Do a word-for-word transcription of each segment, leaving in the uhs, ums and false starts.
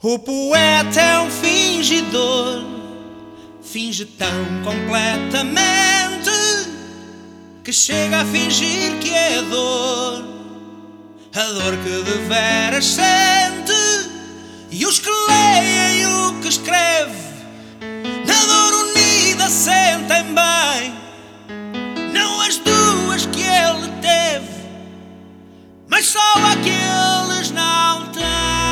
O poeta é um fingidor, finge tão completamente que chega a fingir que é dor, a dor que deveras sente. E os que leem e o que escreve na dor unida sentem bem, não as duas que ele teve, mas só aqueles não têm.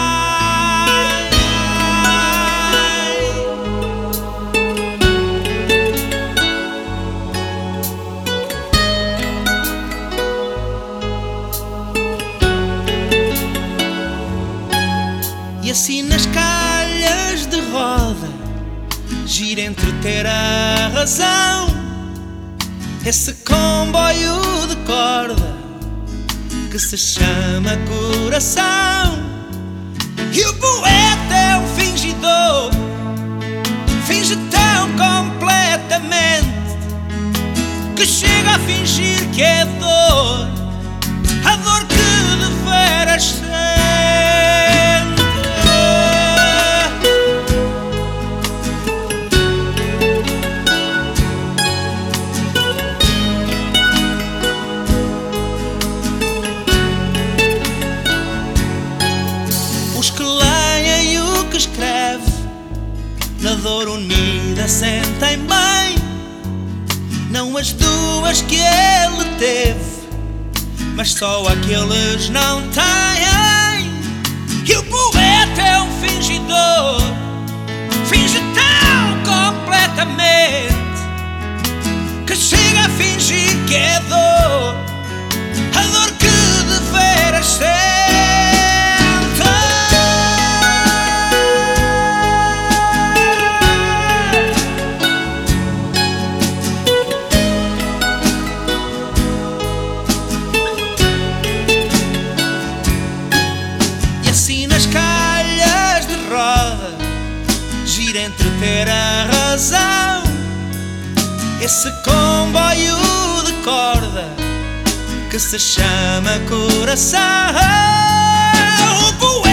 E assim nas calhas de roda gira entre ter a razão esse comboio de corda que se chama coração. E o poeta é um fingidor, finge tão completamente que chega a fingir que é dor, a dor que deveras sente. Na dor unida sentem bem, não as duas que ele teve, mas só aqueles não têm. E o poeta é um fingidor, finge tão completamente que chega a fingir que é dor, a dor que deveras ser. Gira entre ter a razão esse comboio de corda que se chama coração. O poeta